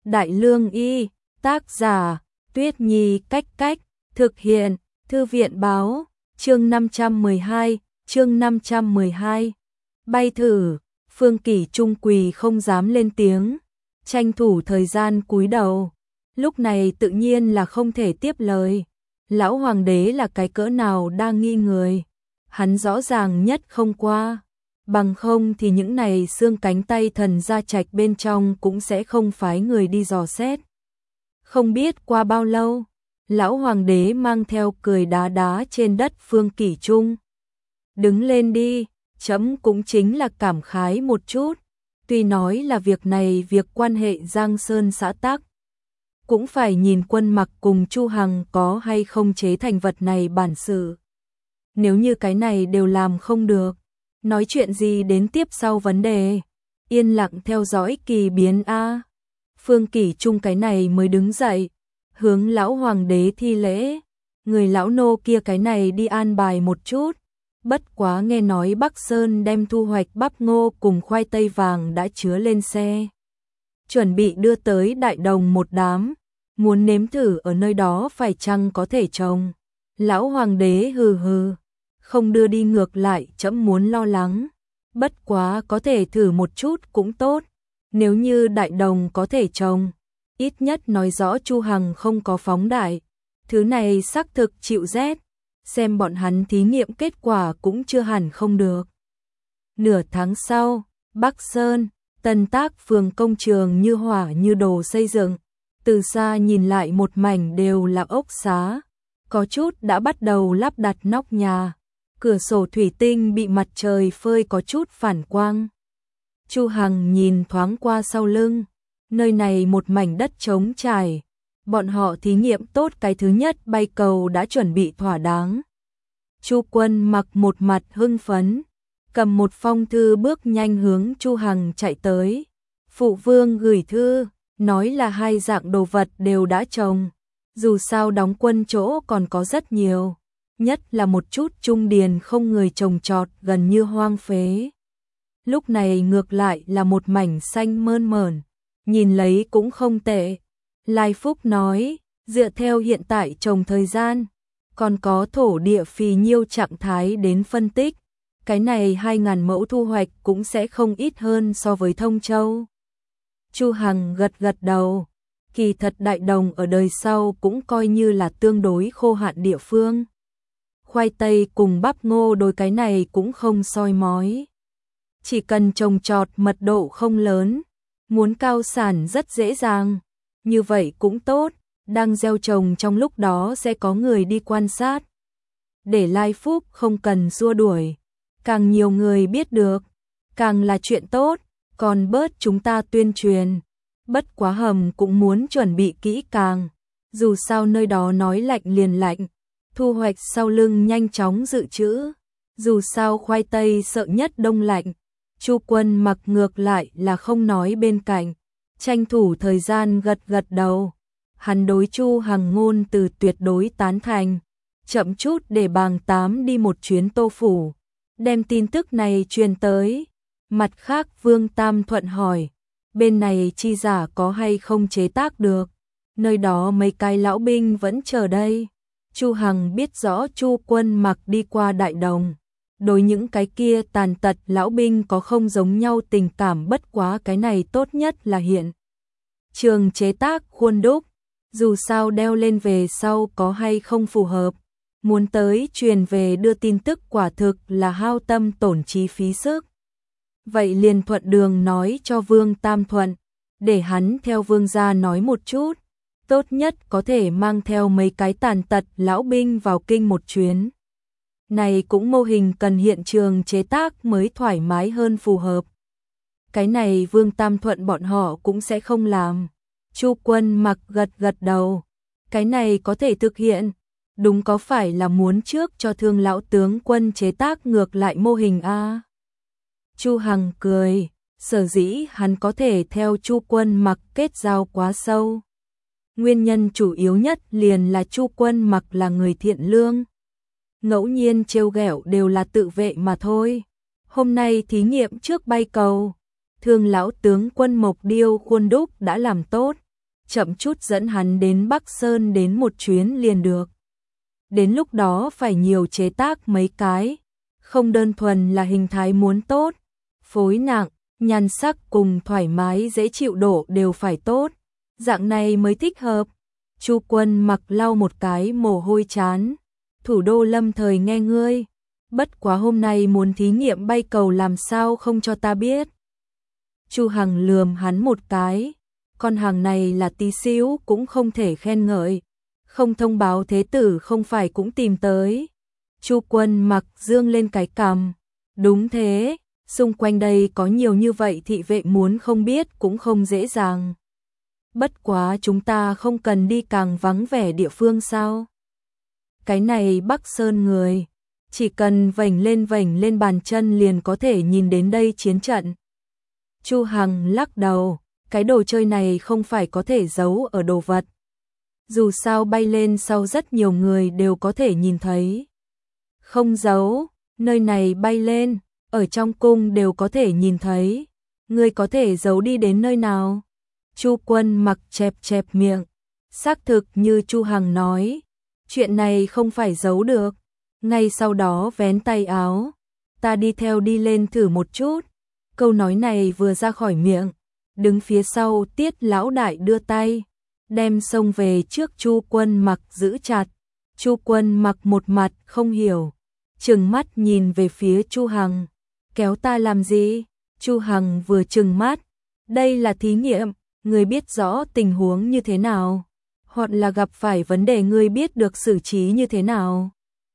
Đại Lương Y, tác giả, Tuyết Nhi Cách, thực hiện, Thư viện báo, chương 512, bay thử, Phương Kỷ Trung quỳ không dám lên tiếng, tranh thủ thời gian cúi đầu, lúc này tự nhiên là không thể tiếp lời, lão hoàng đế là cái cỡ nào đang nghi người, hắn rõ ràng nhất không qua. Bằng không thì những này xương cánh tay thần gia trạch bên trong cũng sẽ không phái người đi dò xét. Không biết qua bao lâu, lão hoàng đế mang theo cười đá đá trên đất Phương Kỷ Trung. Đứng lên đi, trẫm cũng chính là cảm khái một chút. Tuy nói là việc này việc quan hệ Giang Sơn xã tắc, cũng phải nhìn Quân Mặc cùng Chu Hằng có hay không chế thành vật này bản sự. Nếu như cái này đều làm không được, nói chuyện gì đến tiếp sau vấn đề, yên lặng theo dõi kỳ biến a. Phương Kỷ Trung cái này mới đứng dậy, hướng lão hoàng đế thi lễ, người lão nô kia cái này đi an bài một chút, bất quá nghe nói Bắc Sơn đem thu hoạch bắp ngô cùng khoai tây vàng đã chứa lên xe, chuẩn bị đưa tới Đại Đồng một đám, muốn nếm thử ở nơi đó phải chăng có thể trồng. Lão hoàng đế hừ hừ, không đưa đi ngược lại trẫm muốn lo lắng, bất quá có thể thử một chút cũng tốt, nếu như Đại Đồng có thể trồng, ít nhất nói rõ Chu Hằng không có phóng đại, thứ này xác thực chịu rét, xem bọn hắn thí nghiệm kết quả cũng chưa hẳn không được. Nửa tháng sau, Bắc Sơn, Tân Tác phường công trường như hỏa như đồ xây dựng, từ xa nhìn lại một mảnh đều là ốc xá, có chút đã bắt đầu lắp đặt nóc nhà. Cửa sổ thủy tinh bị mặt trời phơi có chút phản quang. Chu Hằng nhìn thoáng qua sau lưng, nơi này một mảnh đất trống trải, bọn họ thí nghiệm tốt cái thứ nhất bay cầu đã chuẩn bị thỏa đáng. Chu Quân Mặc một mặt hưng phấn, cầm một phong thư bước nhanh hướng Chu Hằng chạy tới. Phụ vương gửi thư, nói là hai dạng đồ vật đều đã trồng, dù sao đóng quân chỗ còn có rất nhiều. Nhất là một chút trung điền không người trồng trọt gần như hoang phế. Lúc này ngược lại là một mảnh xanh mơn mởn, nhìn lấy cũng không tệ. Lai Phúc nói, dựa theo hiện tại trồng thời gian, còn có thổ địa phì nhiêu trạng thái đến phân tích, cái này 2.000 mẫu thu hoạch cũng sẽ không ít hơn so với Thông Châu. Chu Hằng gật đầu, kỳ thật Đại Đồng ở đời sau cũng coi như là tương đối khô hạn địa phương. Khoai tây cùng bắp ngô đôi cái này cũng không soi mói. Chỉ cần trồng trọt mật độ không lớn, muốn cao sản rất dễ dàng. Như vậy cũng tốt, đang gieo trồng trong lúc đó sẽ có người đi quan sát. Để Lai Phúc không cần xua đuổi, càng nhiều người biết được, càng là chuyện tốt, còn bớt chúng ta tuyên truyền. Bất quá hầm cũng muốn chuẩn bị kỹ càng, dù sao nơi đó nói lạnh liền lạnh. Thu hoạch sau lưng nhanh chóng dự trữ, dù sao khoai tây sợ nhất đông lạnh. Chu Quân Mặc ngược lại là không nói bên cạnh, tranh thủ thời gian gật đầu. Hắn đối Chu Hằng ngôn từ tuyệt đối tán thành, chậm chút để Bàng Tám đi một chuyến Tô Phủ, đem tin tức này truyền tới. Mặt khác Vương Tam Thuận hỏi, bên này chi giả có hay không chế tác được, nơi đó mấy cái lão binh vẫn chờ đây. Chu Hằng biết rõ Chu Quân Mặc đi qua Đại Đồng, đối những cái kia tàn tật lão binh có không giống nhau tình cảm, bất quá cái này tốt nhất là hiện trường chế tác khuôn đúc, dù sao đeo lên về sau có hay không phù hợp, muốn tới truyền về đưa tin tức quả thực là hao tâm tổn trí phí sức. Vậy liền thuận đường nói cho Vương Tam Thuận, để hắn theo vương gia nói một chút. Tốt nhất có thể mang theo mấy cái tàn tật lão binh vào kinh một chuyến. Này cũng mô hình cần hiện trường chế tác mới thoải mái hơn phù hợp. Cái này Vương Tam Thuận bọn họ cũng sẽ không làm. Chu Quân Mặc gật đầu. Cái này có thể thực hiện. Đúng, có phải là muốn trước cho Thương lão tướng quân chế tác ngược lại mô hình a? Chu Hằng cười, sở dĩ hắn có thể theo Chu Quân Mặc kết giao quá sâu. Nguyên nhân chủ yếu nhất liền là Chu Quân Mặc là người thiện lương. Ngẫu nhiên trêu ghẹo đều là tự vệ mà thôi. Hôm nay thí nghiệm trước bay cầu, Thương lão tướng quân mộc điêu khuôn đúc đã làm tốt, chậm chút dẫn hắn đến Bắc Sơn đến một chuyến liền được. Đến lúc đó phải nhiều chế tác mấy cái, không đơn thuần là hình thái muốn tốt, phối nặng, nhan sắc cùng thoải mái dễ chịu độ đều phải tốt, dạng này mới thích hợp. Chu Quân Mặc lau một cái mồ hôi chán, thủ đô lâm thời nghe ngươi, bất quá hôm nay muốn thí nghiệm bay cầu làm sao không cho ta biết. Chu Hằng lườm hắn một cái, con hàng này là tí xíu cũng không thể khen ngợi, không thông báo thế tử không phải cũng tìm tới. Chu Quân Mặc dương lên cái cằm, đúng thế, xung quanh đây có nhiều như vậy thị vệ muốn không biết cũng không dễ dàng. Bất quá chúng ta không cần đi càng vắng vẻ địa phương sao? Cái này Bắc Sơn người, chỉ cần vểnh lên bàn chân liền có thể nhìn đến đây chiến trận. Chu Hằng lắc đầu, cái đồ chơi này không phải có thể giấu ở đồ vật. Dù sao bay lên sau rất nhiều người đều có thể nhìn thấy. Không giấu, nơi này bay lên, ở trong cung đều có thể nhìn thấy. Ngươi có thể giấu đi đến nơi nào? Chu Quân Mặc chẹp miệng, xác thực như Chu Hằng nói, chuyện này không phải giấu được. Ngay sau đó vén tay áo, ta đi theo đi lên thử một chút. Câu nói này vừa ra khỏi miệng, đứng phía sau Tiết lão đại đưa tay, đem xông về trước Chu Quân Mặc giữ chặt. Chu Quân Mặc một mặt không hiểu, trừng mắt nhìn về phía Chu Hằng, kéo ta làm gì? Chu Hằng vừa trừng mắt, đây là thí nghiệm, ngươi biết rõ tình huống như thế nào, hoặc là gặp phải vấn đề ngươi biết được xử trí như thế nào.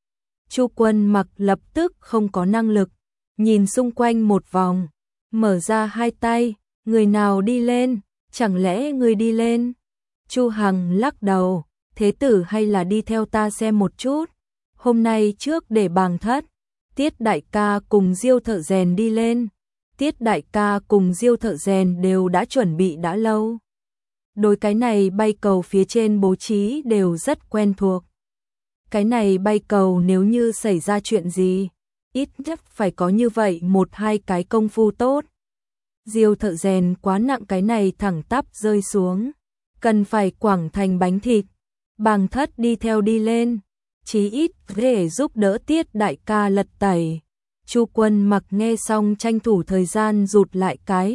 Chu Quân Mặc lập tức không có năng lực, nhìn xung quanh một vòng, mở ra hai tay, người nào đi lên, chẳng lẽ ngươi đi lên? Chu Hằng lắc đầu, thế tử hay là đi theo ta xem một chút. Hôm nay trước để Bàng Thất, Tiết đại ca cùng Diêu thợ rèn đi lên. Tiết đại ca cùng Diêu thợ rèn đều đã chuẩn bị đã lâu. Đối cái này bay cầu phía trên bố trí đều rất quen thuộc. Cái này bay cầu nếu như xảy ra chuyện gì, ít nhất phải có như vậy một hai cái công phu tốt. Diêu thợ rèn quá nặng cái này thẳng tắp rơi xuống, cần phải quẳng thành bánh thịt. Bàng Thất đi theo đi lên, chí ít để giúp đỡ Tiết đại ca lật tẩy. Chu Quân Mặc nghe xong tranh thủ thời gian rụt lại cái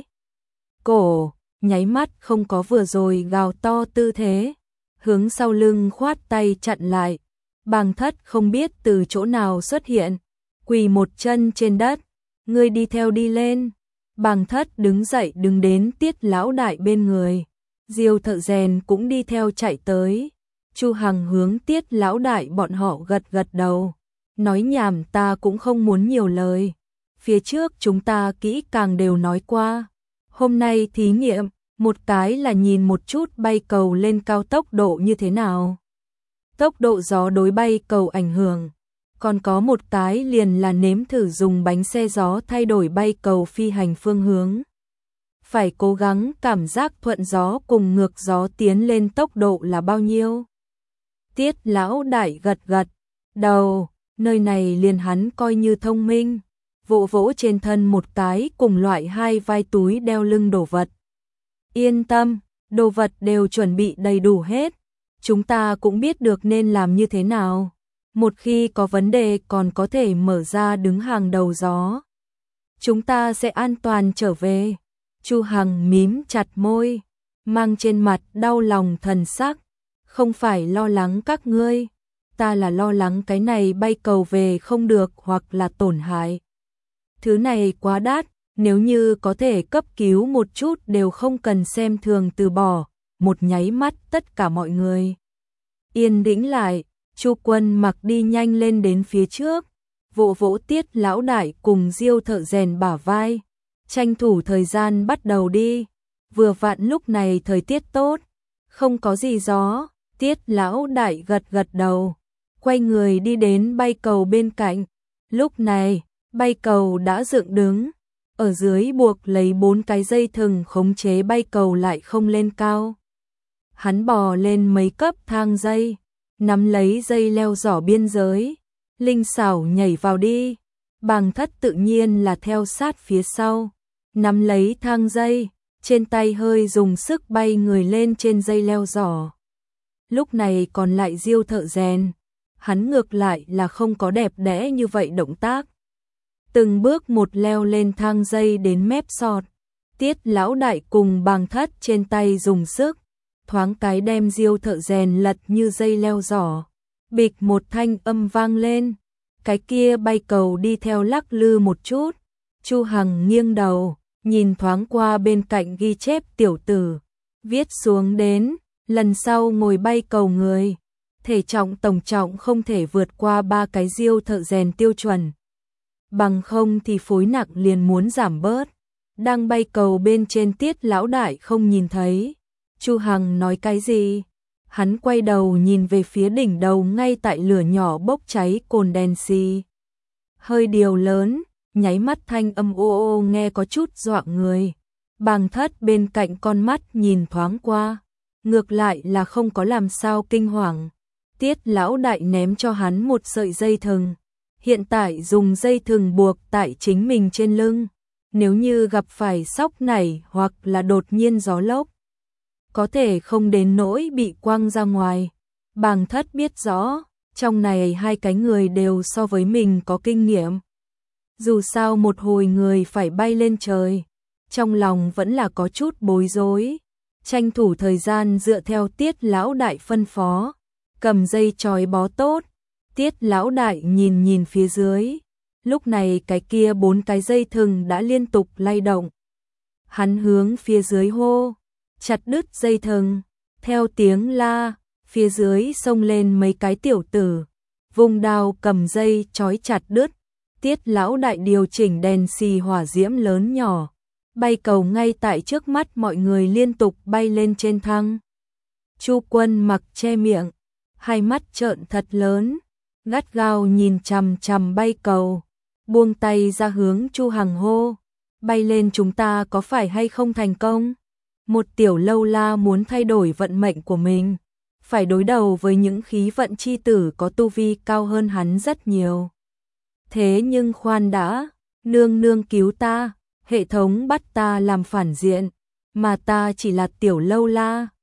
cổ, nháy mắt không có vừa rồi gào to tư thế, hướng sau lưng khoát tay chặn lại. Bàng Thất không biết từ chỗ nào xuất hiện, quỳ một chân trên đất, ngươi đi theo đi lên. Bàng Thất đứng dậy đứng đến Tiết lão đại bên người, Diêu thợ rèn cũng đi theo chạy tới. Chu Hằng hướng Tiết lão đại bọn họ gật đầu, nói nhảm ta cũng không muốn nhiều lời, phía trước chúng ta kỹ càng đều nói qua. Hôm nay thí nghiệm, một cái là nhìn một chút bay cầu lên cao tốc độ như thế nào, tốc độ gió đối bay cầu ảnh hưởng, còn có một cái liền là nếm thử dùng bánh xe gió thay đổi bay cầu phi hành phương hướng. Phải cố gắng cảm giác thuận gió cùng ngược gió tiến lên tốc độ là bao nhiêu. Tiết lão đại gật đầu, nơi này liền hắn coi như thông minh, vỗ vỗ trên thân một cái cùng loại hai vai túi đeo lưng đồ vật. Yên tâm, đồ vật đều chuẩn bị đầy đủ hết, chúng ta cũng biết được nên làm như thế nào. Một khi có vấn đề còn có thể mở ra đứng hàng đầu gió. Chúng ta sẽ an toàn trở về. Chu Hằng mím chặt môi, mang trên mặt đau lòng thần sắc. Không phải lo lắng các ngươi, ta là lo lắng cái này bay cầu về không được hoặc là tổn hại. Thứ này quá đắt, nếu như có thể cấp cứu một chút đều không cần xem thường từ bỏ. Một nháy mắt tất cả mọi người yên tĩnh lại. Chu Quân Mặc đi nhanh lên đến phía trước, vỗ vỗ Tiết lão đại cùng Diêu thợ rèn bả vai, tranh thủ thời gian bắt đầu đi. Vừa vặn lúc này thời tiết tốt, không có gì gió. Tiết lão đại gật đầu, quay người đi đến bay cầu bên cạnh. Lúc này, bay cầu đã dựng đứng, ở dưới buộc lấy 4 cái dây thừng khống chế bay cầu lại không lên cao. Hắn bò lên mấy cấp thang dây, nắm lấy dây leo giỏ biên giới, linh xảo nhảy vào đi. Bàng Thất tự nhiên là theo sát phía sau, nắm lấy thang dây, trên tay hơi dùng sức bay người lên trên dây leo giỏ. Lúc này còn lại Diêu thợ rèn, hắn ngược lại là không có đẹp đẽ như vậy động tác. Từng bước một leo lên thang dây đến mép sọt, Tiết lão đại cùng Bàng Thất trên tay dùng sức, thoáng cái đem Diêu thợ rèn lật như dây leo giỏ. Bịch một thanh âm vang lên, cái kia bay cầu đi theo lắc lư một chút. Chu Hằng nghiêng đầu, nhìn thoáng qua bên cạnh ghi chép tiểu tử, viết xuống đến, lần sau ngồi bay cầu người, thể trọng tổng trọng không thể vượt qua 3 cái Diêu thợ rèn tiêu chuẩn. Bằng không thì phối nặng liền muốn giảm bớt. Đang bay cầu bên trên Tiết lão đại không nhìn thấy Chu Hằng nói cái gì. Hắn quay đầu nhìn về phía đỉnh đầu ngay tại lửa nhỏ bốc cháy cồn đèn xì. Hơi điều lớn, nháy mắt thanh âm ô ô nghe có chút dọa người. Bàng Thất bên cạnh con mắt nhìn thoáng qua, ngược lại là không có làm sao kinh hoàng. Tiết lão đại ném cho hắn một sợi dây thừng, hiện tại dùng dây thừng buộc tại chính mình trên lưng. Nếu như gặp phải sóc nảy hoặc là đột nhiên gió lốc, có thể không đến nỗi bị quăng ra ngoài. Bàng Thất biết rõ, trong này hai cái người đều so với mình có kinh nghiệm. Dù sao một hồi người phải bay lên trời, trong lòng vẫn là có chút bối rối. Tranh thủ thời gian dựa theo Tiết lão đại phân phó, cầm dây trói bó tốt. Tiết lão đại nhìn nhìn phía dưới, lúc này cái kia 4 cái dây thừng đã liên tục lay động. Hắn hướng phía dưới hô, chặt đứt dây thừng. Theo tiếng la, phía dưới xông lên mấy cái tiểu tử, vùng đao cầm dây trói chặt đứt. Tiết lão đại điều chỉnh đèn xì hỏa diễm lớn nhỏ, bay cầu ngay tại trước mắt mọi người liên tục bay lên trên thang. Chu Quân mặc che miệng, hai mắt trợn thật lớn, gắt gao nhìn chằm chằm bay cầu, buông tay ra hướng Chu Hằng hô, bay lên chúng ta có phải hay không thành công? Một tiểu lâu la muốn thay đổi vận mệnh của mình, phải đối đầu với những khí vận chi tử có tu vi cao hơn hắn rất nhiều. Thế nhưng khoan đã, nương nương cứu ta, hệ thống bắt ta làm phản diện, mà ta chỉ là tiểu lâu la,